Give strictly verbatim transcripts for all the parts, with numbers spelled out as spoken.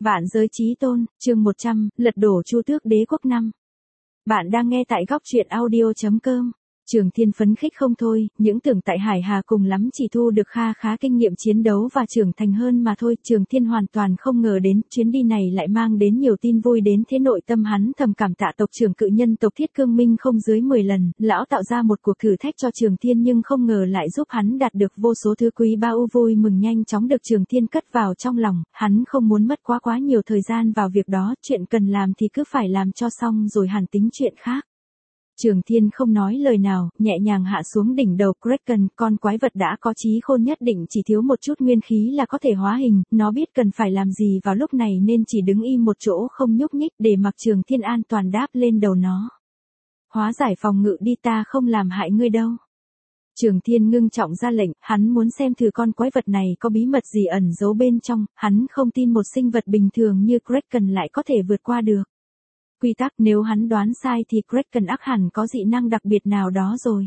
Vạn giới chí tôn, chương một trăm, lật đổ Chu Tước Đế quốc năm. Bạn đang nghe tại góc truyện audio chấm com. Trường Thiên phấn khích không thôi, những tưởng tại Hải Hà cùng lắm chỉ thu được kha khá kinh nghiệm chiến đấu và trưởng thành hơn mà thôi. Trường Thiên hoàn toàn không ngờ đến chuyến đi này lại mang đến nhiều tin vui đến thế. Nội tâm hắn thầm cảm tạ tộc trưởng cự nhân tộc Thiết Cương Minh không dưới mười lần, lão tạo ra một cuộc thử thách cho Trường Thiên nhưng không ngờ lại giúp hắn đạt được vô số thứ quý báu. Vui mừng nhanh chóng được Trường Thiên cất vào trong lòng, hắn không muốn mất quá quá nhiều thời gian vào việc đó, chuyện cần làm thì cứ phải làm cho xong rồi hẳn tính chuyện khác. Trường Thiên không nói lời nào, nhẹ nhàng hạ xuống đỉnh đầu Kraken, con quái vật đã có trí khôn nhất định chỉ thiếu một chút nguyên khí là có thể hóa hình, nó biết cần phải làm gì vào lúc này nên chỉ đứng im một chỗ không nhúc nhích để mặc Trường Thiên an toàn đáp lên đầu nó. Hóa giải phòng ngự đi, ta không làm hại ngươi đâu. Trường Thiên ngưng trọng ra lệnh, hắn muốn xem thử con quái vật này có bí mật gì ẩn giấu bên trong, hắn không tin một sinh vật bình thường như Kraken lại có thể vượt qua được. Quy tắc, nếu hắn đoán sai thì Kraken ắt hẳn có dị năng đặc biệt nào đó rồi.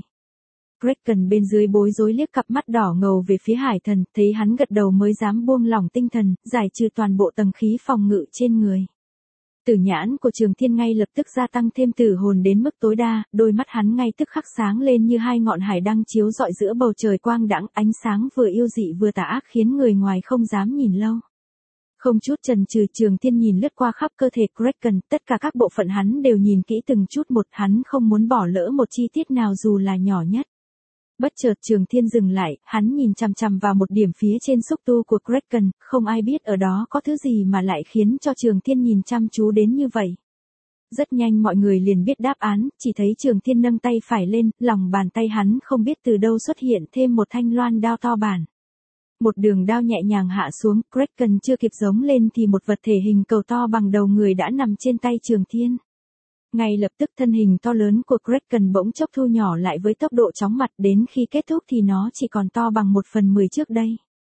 Kraken bên dưới bối rối liếc cặp mắt đỏ ngầu về phía Hải Thần, thấy hắn gật đầu mới dám buông lỏng tinh thần, giải trừ toàn bộ tầng khí phòng ngự trên người. Tử nhãn của Trường Thiên ngay lập tức gia tăng thêm tử hồn đến mức tối đa, đôi mắt hắn ngay tức khắc sáng lên như hai ngọn hải đăng chiếu rọi giữa bầu trời quang đãng, ánh sáng vừa yêu dị vừa tà ác khiến người ngoài không dám nhìn lâu. Không chút chần chừ, Trường Thiên nhìn lướt qua khắp cơ thể Kraken, tất cả các bộ phận hắn đều nhìn kỹ từng chút một, hắn không muốn bỏ lỡ một chi tiết nào dù là nhỏ nhất. Bất chợt Trường Thiên dừng lại, hắn nhìn chằm chằm vào một điểm phía trên xúc tu của Kraken, không ai biết ở đó có thứ gì mà lại khiến cho Trường Thiên nhìn chăm chú đến như vậy. Rất nhanh mọi người liền biết đáp án, chỉ thấy Trường Thiên nâng tay phải lên, lòng bàn tay hắn không biết từ đâu xuất hiện thêm một thanh loan đao to bản. Một đường đao nhẹ nhàng hạ xuống, Kraken chưa kịp giống lên thì một vật thể hình cầu to bằng đầu người đã nằm trên tay Trường Thiên. Ngay lập tức thân hình to lớn của Kraken bỗng chốc thu nhỏ lại với tốc độ chóng mặt, đến khi kết thúc thì nó chỉ còn to bằng một phần mười trước đây.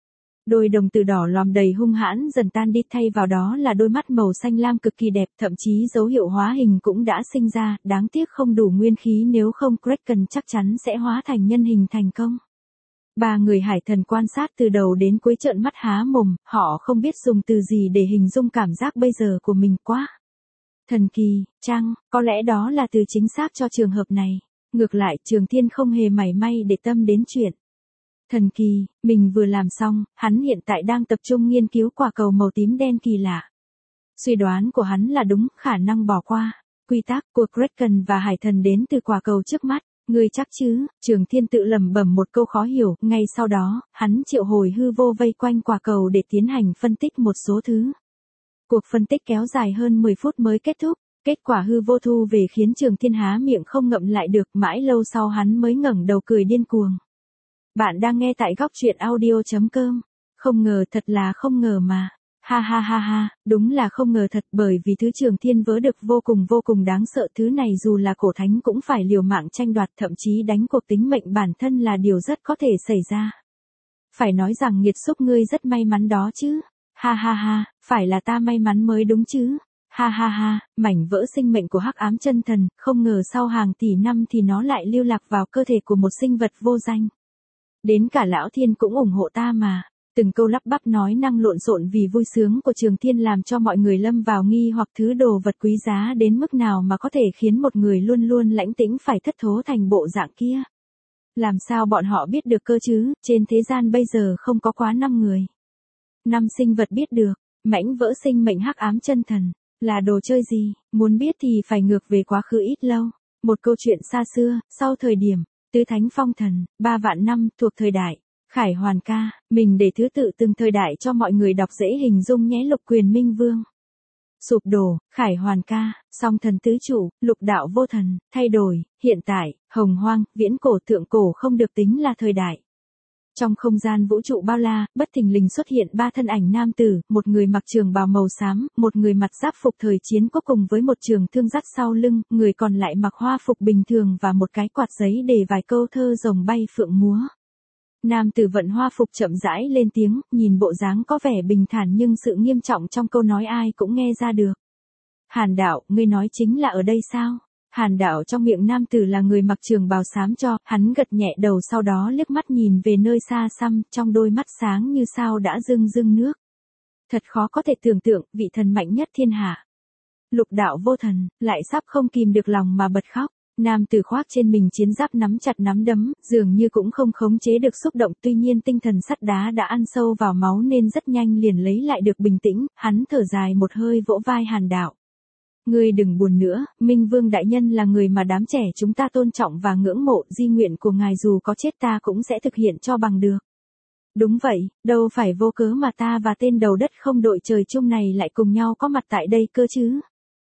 Đôi đồng tử đỏ lòm đầy hung hãn dần tan đi, thay vào đó là đôi mắt màu xanh lam cực kỳ đẹp, thậm chí dấu hiệu hóa hình cũng đã sinh ra, đáng tiếc không đủ nguyên khí, nếu không Kraken chắc chắn sẽ hóa thành nhân hình thành công. Ba người Hải Thần quan sát từ đầu đến cuối trợn mắt há mồm, họ không biết dùng từ gì để hình dung cảm giác bây giờ của mình. Quá thần kỳ, chăng, có lẽ đó là từ chính xác cho trường hợp này. Ngược lại, Trường Thiên không hề mảy may để tâm đến chuyện thần kỳ mình vừa làm xong, hắn hiện tại đang tập trung nghiên cứu quả cầu màu tím đen kỳ lạ. Suy đoán của hắn là đúng, khả năng bỏ qua quy tắc của Kraken và Hải Thần đến từ quả cầu trước mắt. Ngươi chắc chứ? Trường Thiên tự lẩm bẩm một câu khó hiểu, ngay sau đó, hắn triệu hồi hư vô vây quanh quả cầu để tiến hành phân tích một số thứ. Cuộc phân tích kéo dài hơn mười phút mới kết thúc, kết quả hư vô thu về khiến Trường Thiên há miệng không ngậm lại được, mãi lâu sau hắn mới ngẩng đầu cười điên cuồng. Bạn đang nghe tại góc truyện audio chấm com. Không ngờ, thật là không ngờ mà. Ha ha ha ha, đúng là không ngờ thật, bởi vì thứ Trường Thiên vớ được vô cùng vô cùng đáng sợ, thứ này dù là cổ thánh cũng phải liều mạng tranh đoạt, thậm chí đánh cuộc tính mệnh bản thân là điều rất có thể xảy ra. Phải nói rằng nghiệt xúc ngươi rất may mắn đó chứ. Ha ha ha, phải là ta may mắn mới đúng chứ. Ha ha ha, mảnh vỡ sinh mệnh của Hắc Ám Chân Thần, không ngờ sau hàng tỷ năm thì nó lại lưu lạc vào cơ thể của một sinh vật vô danh. Đến cả Lão Thiên cũng ủng hộ ta mà. Từng câu lắp bắp nói năng lộn xộn vì vui sướng của Trường Thiên làm cho mọi người lâm vào nghi hoặc, thứ đồ vật quý giá đến mức nào mà có thể khiến một người luôn luôn lãnh tĩnh phải thất thố thành bộ dạng kia. Làm sao bọn họ biết được cơ chứ, trên thế gian bây giờ không có quá năm người. Năm sinh vật biết được, mảnh vỡ sinh mệnh Hắc Ám Chân Thần, là đồ chơi gì, muốn biết thì phải ngược về quá khứ ít lâu. Một câu chuyện xa xưa, sau thời điểm, Tứ Thánh Phong Thần, ba vạn năm, thuộc thời đại Khải Hoàn ca, mình để thứ tự từng thời đại cho mọi người đọc dễ hình dung nhé. Lục Quyền Minh Vương, sụp đổ, Khải Hoàn ca, Song Thần Tứ Trụ, Lục Đạo Vô Thần, thay đổi, hiện tại, Hồng Hoang, viễn cổ, thượng cổ không được tính là thời đại. Trong không gian vũ trụ bao la, bất thình lình xuất hiện ba thân ảnh nam tử, một người mặc trường bào màu xám, một người mặc giáp phục thời chiến quốc cùng với một trường thương dắt sau lưng, người còn lại mặc hoa phục bình thường và một cái quạt giấy để vài câu thơ rồng bay phượng múa. Nam tử vận hoa phục chậm rãi lên tiếng, nhìn bộ dáng có vẻ bình thản nhưng sự nghiêm trọng trong câu nói ai cũng nghe ra được. Hàn đạo, ngươi nói chính là ở đây sao? Hàn đạo trong miệng nam tử là người mặc trường bào xám cho, hắn gật nhẹ đầu sau đó liếc mắt nhìn về nơi xa xăm, trong đôi mắt sáng như sao đã rưng rưng nước. Thật khó có thể tưởng tượng, vị thần mạnh nhất thiên hạ. Lục đạo vô thần, lại sắp không kìm được lòng mà bật khóc. Nam tử khoác trên mình chiến giáp nắm chặt nắm đấm, dường như cũng không khống chế được xúc động, tuy nhiên tinh thần sắt đá đã ăn sâu vào máu nên rất nhanh liền lấy lại được bình tĩnh, hắn thở dài một hơi vỗ vai Hàn Đạo. Ngươi đừng buồn nữa, Minh Vương đại nhân là người mà đám trẻ chúng ta tôn trọng và ngưỡng mộ, di nguyện của ngài dù có chết ta cũng sẽ thực hiện cho bằng được. Đúng vậy, đâu phải vô cớ mà ta và tên đầu đất không đội trời chung này lại cùng nhau có mặt tại đây cơ chứ.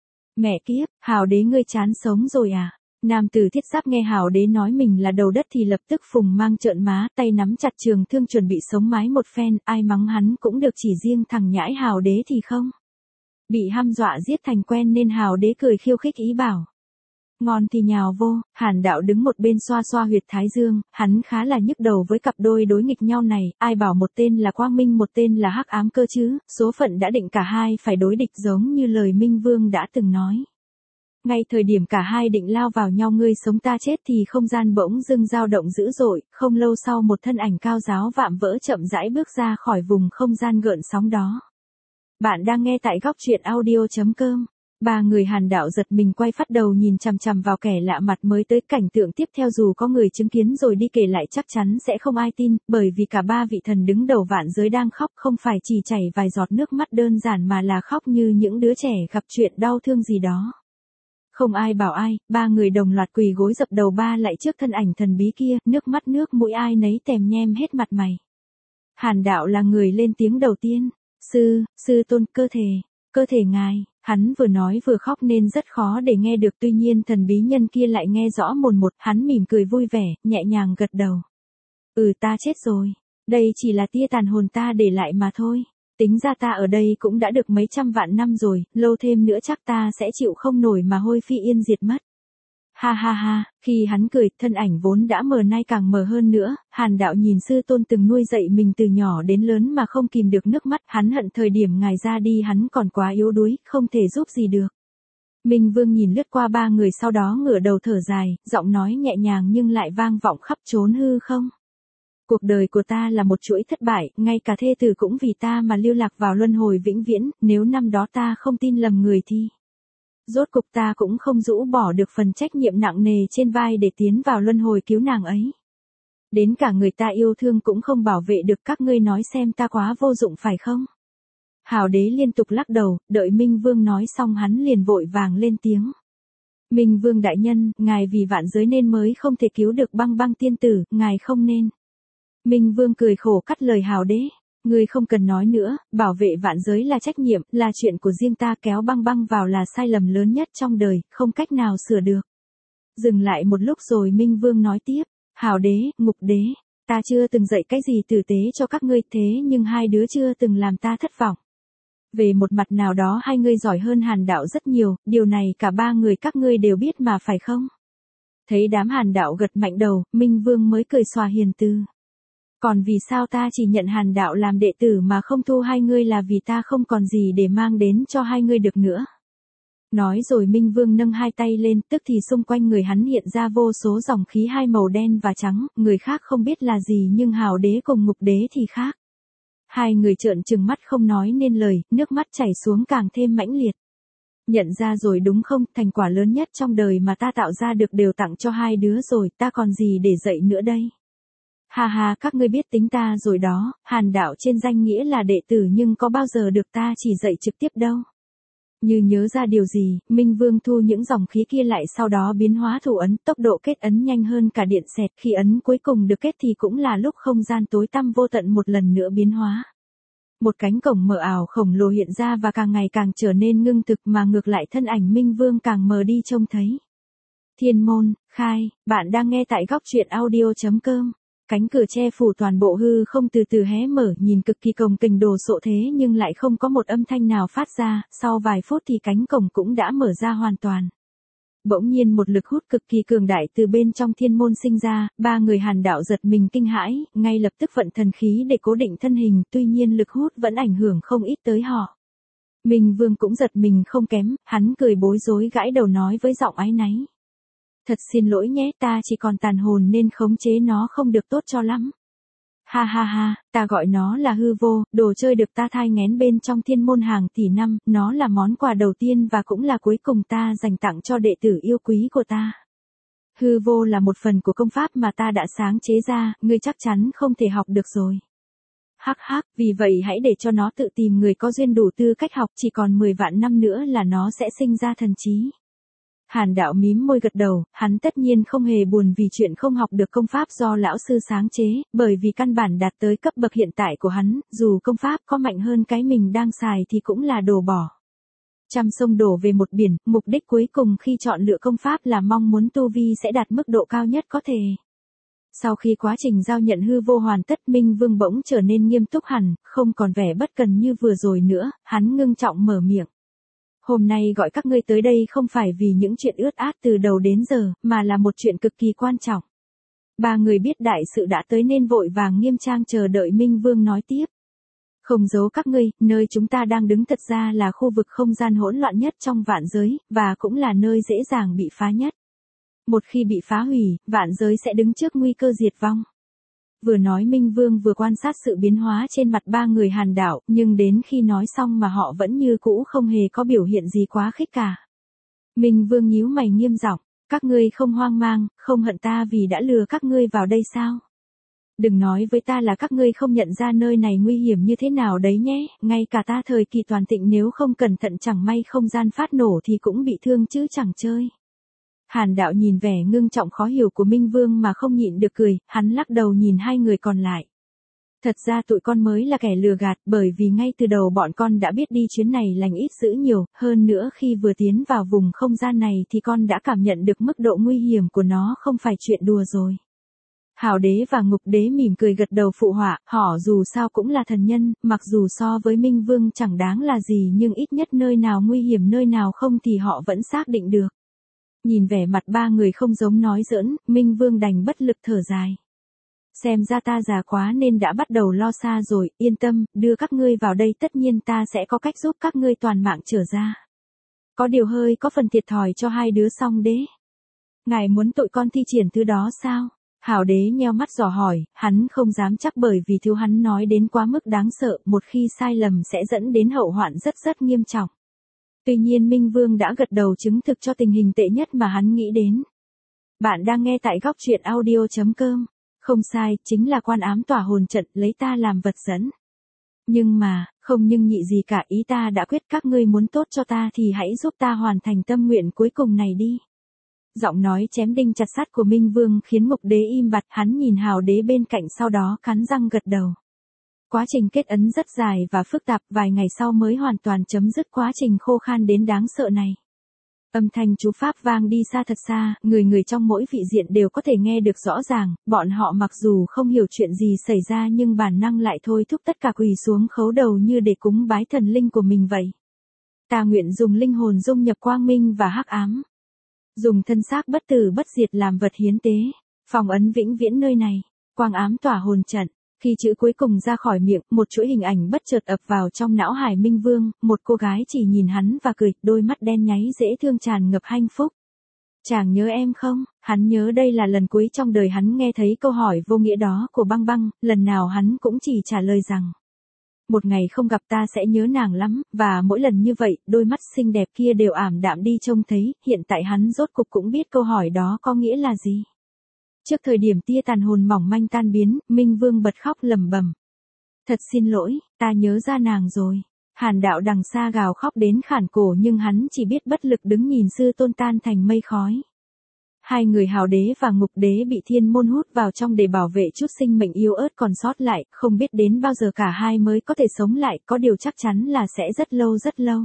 Mẹ kiếp, Hào đế ngươi chán sống rồi à? Nam tử thiết giáp nghe Hào đế nói mình là đầu đất thì lập tức phùng mang trợn má, tay nắm chặt trường thương chuẩn bị sống mái một phen, ai mắng hắn cũng được, chỉ riêng thằng nhãi Hào đế thì không. Bị hăm dọa giết thành quen nên Hào đế cười khiêu khích ý bảo. Ngon thì nhào vô. Hàn Đạo đứng một bên xoa xoa huyệt thái dương, hắn khá là nhức đầu với cặp đôi đối nghịch nhau này, ai bảo một tên là quang minh một tên là hắc ám cơ chứ, số phận đã định cả hai phải đối địch giống như lời Minh Vương đã từng nói. Ngay thời điểm cả hai định lao vào nhau ngươi sống ta chết thì không gian bỗng dưng dao động dữ dội, không lâu sau một thân ảnh cao giáo vạm vỡ chậm rãi bước ra khỏi vùng không gian gợn sóng đó. Bạn đang nghe tại góc truyện audio chấm com. Ba người Hàn Đạo giật mình quay phát đầu nhìn chằm chằm vào kẻ lạ mặt mới tới, cảnh tượng tiếp theo dù có người chứng kiến rồi đi kể lại chắc chắn sẽ không ai tin, bởi vì cả ba vị thần đứng đầu vạn giới đang khóc, không phải chỉ chảy vài giọt nước mắt đơn giản mà là khóc như những đứa trẻ gặp chuyện đau thương gì đó. Không ai bảo ai, ba người đồng loạt quỳ gối dập đầu ba lại trước thân ảnh thần bí kia, nước mắt nước mũi ai nấy tèm nhem hết mặt mày. Hàn Đạo là người lên tiếng đầu tiên. Sư, sư tôn, cơ thể, cơ thể ngài. Hắn vừa nói vừa khóc nên rất khó để nghe được, tuy nhiên thần bí nhân kia lại nghe rõ mồn một, hắn mỉm cười vui vẻ, nhẹ nhàng gật đầu. Ừ, ta chết rồi. Đây chỉ là tia tàn hồn ta để lại mà thôi. Tính ra ta ở đây cũng đã được mấy trăm vạn năm rồi, lâu thêm nữa chắc ta sẽ chịu không nổi mà hôi phi yên diệt mất. Ha ha ha, khi hắn cười, thân ảnh vốn đã mờ nay càng mờ hơn nữa, Hàn Đạo nhìn sư tôn từng nuôi dạy mình từ nhỏ đến lớn mà không kìm được nước mắt, hắn hận thời điểm ngài ra đi hắn còn quá yếu đuối, không thể giúp gì được. Minh Vương nhìn lướt qua ba người sau đó ngửa đầu thở dài, giọng nói nhẹ nhàng nhưng lại vang vọng khắp chốn hư không. Cuộc đời của ta là một chuỗi thất bại, ngay cả thê tử cũng vì ta mà lưu lạc vào luân hồi vĩnh viễn, nếu năm đó ta không tin lầm người thì... Rốt cục ta cũng không rũ bỏ được phần trách nhiệm nặng nề trên vai để tiến vào luân hồi cứu nàng ấy. Đến cả người ta yêu thương cũng không bảo vệ được, các ngươi nói xem ta quá vô dụng phải không? Hào đế liên tục lắc đầu, đợi Minh Vương nói xong hắn liền vội vàng lên tiếng. Minh Vương đại nhân, ngài vì vạn giới nên mới không thể cứu được băng băng tiên tử, ngài không nên. Minh Vương cười khổ cắt lời Hào đế. Ngươi không cần nói nữa, bảo vệ vạn giới là trách nhiệm, là chuyện của riêng ta, kéo băng băng vào là sai lầm lớn nhất trong đời, không cách nào sửa được. Dừng lại một lúc rồi Minh Vương nói tiếp, Hào đế, Ngục đế, ta chưa từng dạy cái gì tử tế cho các ngươi thế nhưng hai đứa chưa từng làm ta thất vọng. Về một mặt nào đó hai ngươi giỏi hơn Hàn Đạo rất nhiều, điều này cả ba người các ngươi đều biết mà phải không? Thấy đám Hàn Đạo gật mạnh đầu, Minh Vương mới cười xòa hiền từ. Còn vì sao ta chỉ nhận Hàn Đạo làm đệ tử mà không thu hai ngươi là vì ta không còn gì để mang đến cho hai ngươi được nữa. Nói rồi Minh Vương nâng hai tay lên, tức thì xung quanh người hắn hiện ra vô số dòng khí hai màu đen và trắng, người khác không biết là gì nhưng Hào đế cùng Ngục đế thì khác. Hai người trợn trừng mắt không nói nên lời, nước mắt chảy xuống càng thêm mãnh liệt. Nhận ra rồi đúng không, thành quả lớn nhất trong đời mà ta tạo ra được đều tặng cho hai đứa rồi, ta còn gì để dạy nữa đây. Ha ha, các ngươi biết tính ta rồi đó, Hàn Đạo trên danh nghĩa là đệ tử nhưng có bao giờ được ta chỉ dạy trực tiếp đâu. Như nhớ ra điều gì, Minh Vương thu những dòng khí kia lại sau đó biến hóa thủ ấn, tốc độ kết ấn nhanh hơn cả điện xẹt, khi ấn cuối cùng được kết thì cũng là lúc không gian tối tăm vô tận một lần nữa biến hóa. Một cánh cổng mờ ảo khổng lồ hiện ra và càng ngày càng trở nên ngưng thực mà ngược lại thân ảnh Minh Vương càng mờ đi trông thấy. Thiên môn, khai, bạn đang nghe tại góc truyện audio chấm com. Cánh cửa che phủ toàn bộ hư không từ từ hé mở, nhìn cực kỳ cồng kềnh đồ sộ thế nhưng lại không có một âm thanh nào phát ra, sau vài phút thì cánh cổng cũng đã mở ra hoàn toàn. Bỗng nhiên một lực hút cực kỳ cường đại từ bên trong thiên môn sinh ra, ba người Hàn Đạo giật mình kinh hãi, ngay lập tức vận thần khí để cố định thân hình, tuy nhiên lực hút vẫn ảnh hưởng không ít tới họ. Minh Vương cũng giật mình không kém, hắn cười bối rối gãi đầu nói với giọng áy náy. Thật xin lỗi nhé, ta chỉ còn tàn hồn nên khống chế nó không được tốt cho lắm. Ha ha ha, ta gọi nó là hư vô, đồ chơi được ta thai nghén bên trong thiên môn hàng tỷ năm, nó là món quà đầu tiên và cũng là cuối cùng ta dành tặng cho đệ tử yêu quý của ta. Hư vô là một phần của công pháp mà ta đã sáng chế ra, ngươi chắc chắn không thể học được rồi. Hắc hắc, vì vậy hãy để cho nó tự tìm người có duyên đủ tư cách học, chỉ còn mười vạn năm nữa là nó sẽ sinh ra thần trí. Hàn đạo mím môi gật đầu, hắn tất nhiên không hề buồn vì chuyện không học được công pháp do lão sư sáng chế, bởi vì căn bản đạt tới cấp bậc hiện tại của hắn, dù công pháp có mạnh hơn cái mình đang xài thì cũng là đồ bỏ. Trăm sông đổ về một biển, mục đích cuối cùng khi chọn lựa công pháp là mong muốn tu vi sẽ đạt mức độ cao nhất có thể. Sau khi quá trình giao nhận hư vô hoàn tất, Minh Vương bỗng trở nên nghiêm túc hẳn, không còn vẻ bất cần như vừa rồi nữa, hắn ngưng trọng mở miệng. Hôm nay gọi các ngươi tới đây không phải vì những chuyện ướt át từ đầu đến giờ, mà là một chuyện cực kỳ quan trọng. Ba người biết đại sự đã tới nên vội vàng nghiêm trang chờ đợi Minh Vương nói tiếp. Không giấu các ngươi, nơi chúng ta đang đứng thật ra là khu vực không gian hỗn loạn nhất trong vạn giới, và cũng là nơi dễ dàng bị phá nhất. Một khi bị phá hủy, vạn giới sẽ đứng trước nguy cơ diệt vong. Vừa nói Minh Vương vừa quan sát sự biến hóa trên mặt ba người Hàn đạo, nhưng đến khi nói xong mà họ vẫn như cũ không hề có biểu hiện gì quá khích cả. Minh Vương nhíu mày nghiêm giọng, các ngươi không hoang mang, không hận ta vì đã lừa các ngươi vào đây sao? Đừng nói với ta là các ngươi không nhận ra nơi này nguy hiểm như thế nào đấy nhé, ngay cả ta thời kỳ toàn thịnh nếu không cẩn thận chẳng may không gian phát nổ thì cũng bị thương chứ chẳng chơi. Hàn đạo nhìn vẻ ngưng trọng khó hiểu của Minh Vương mà không nhịn được cười, hắn lắc đầu nhìn hai người còn lại. Thật ra tụi con mới là kẻ lừa gạt, bởi vì ngay từ đầu bọn con đã biết đi chuyến này lành ít dữ nhiều, hơn nữa khi vừa tiến vào vùng không gian này thì con đã cảm nhận được mức độ nguy hiểm của nó không phải chuyện đùa rồi. Hào đế và ngục đế mỉm cười gật đầu phụ họa, họ dù sao cũng là thần nhân, mặc dù so với Minh Vương chẳng đáng là gì nhưng ít nhất nơi nào nguy hiểm nơi nào không thì họ vẫn xác định được. Nhìn vẻ mặt ba người không giống nói giỡn, Minh Vương đành bất lực thở dài. Xem ra ta già quá nên đã bắt đầu lo xa rồi, yên tâm, đưa các ngươi vào đây tất nhiên ta sẽ có cách giúp các ngươi toàn mạng trở ra. Có điều hơi có phần thiệt thòi cho hai đứa song đế. Ngài muốn tụi con thi triển thứ đó sao? Hào đế nheo mắt dò hỏi, hắn không dám chắc bởi vì thứ hắn nói đến quá mức đáng sợ, một khi sai lầm sẽ dẫn đến hậu hoạn rất rất nghiêm trọng. Tuy nhiên Minh Vương đã gật đầu chứng thực cho tình hình tệ nhất mà hắn nghĩ đến. Bạn đang nghe tại góc truyện audio chấm com. Không sai, chính là quan ám tỏa hồn trận, lấy ta làm vật dẫn. Nhưng mà, không nhưng nhị gì cả, ý ta đã quyết, các ngươi muốn tốt cho ta thì hãy giúp ta hoàn thành tâm nguyện cuối cùng này đi. Giọng nói chém đinh chặt sắt của Minh Vương khiến ngục đế im bặt, hắn nhìn hào đế bên cạnh sau đó cắn răng gật đầu. Quá trình kết ấn rất dài và phức tạp, vài ngày sau mới hoàn toàn chấm dứt quá trình khô khan đến đáng sợ này. Âm thanh chú pháp vang đi xa thật xa, người người trong mỗi vị diện đều có thể nghe được rõ ràng, bọn họ mặc dù không hiểu chuyện gì xảy ra nhưng bản năng lại thôi thúc tất cả quỳ xuống khấu đầu như để cúng bái thần linh của mình vậy. Ta nguyện dùng linh hồn dung nhập quang minh và hắc ám. Dùng thân xác bất tử bất diệt làm vật hiến tế, phong ấn vĩnh viễn nơi này, quang ám tỏa hồn trận. Khi chữ cuối cùng ra khỏi miệng, một chuỗi hình ảnh bất chợt ập vào trong não hải Minh Vương, một cô gái chỉ nhìn hắn và cười, đôi mắt đen nháy dễ thương tràn ngập hạnh phúc. Chàng nhớ em không? Hắn nhớ đây là lần cuối trong đời hắn nghe thấy câu hỏi vô nghĩa đó của Băng Băng, lần nào hắn cũng chỉ trả lời rằng. Một ngày không gặp ta sẽ nhớ nàng lắm, và mỗi lần như vậy, đôi mắt xinh đẹp kia đều ảm đạm đi trông thấy, hiện tại hắn rốt cục cũng biết câu hỏi đó có nghĩa là gì. Trước thời điểm tia tàn hồn mỏng manh tan biến, Minh Vương bật khóc lẩm bẩm. Thật xin lỗi, ta nhớ ra nàng rồi. Hàn đạo đằng xa gào khóc đến khản cổ nhưng hắn chỉ biết bất lực đứng nhìn sư tôn tan thành mây khói. Hai người hào đế và ngục đế bị thiên môn hút vào trong để bảo vệ chút sinh mệnh yếu ớt còn sót lại, không biết đến bao giờ cả hai mới có thể sống lại, có điều chắc chắn là sẽ rất lâu rất lâu.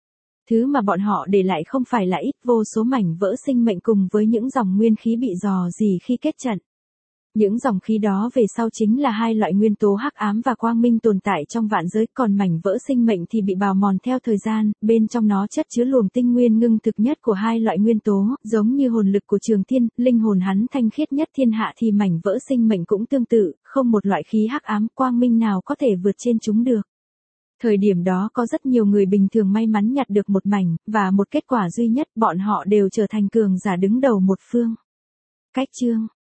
Thứ mà bọn họ để lại không phải là ít, vô số mảnh vỡ sinh mệnh cùng với những dòng nguyên khí bị rò rỉ khi kết trận. Những dòng khí đó về sau chính là hai loại nguyên tố hắc ám và quang minh tồn tại trong vạn giới, còn mảnh vỡ sinh mệnh thì bị bào mòn theo thời gian, bên trong nó chất chứa luồng tinh nguyên ngưng thực nhất của hai loại nguyên tố, giống như hồn lực của Trường Thiên, linh hồn hắn thanh khiết nhất thiên hạ thì mảnh vỡ sinh mệnh cũng tương tự, không một loại khí hắc ám quang minh nào có thể vượt trên chúng được. Thời điểm đó có rất nhiều người bình thường may mắn nhặt được một mảnh, và một kết quả duy nhất, bọn họ đều trở thành cường giả đứng đầu một phương. Cách chương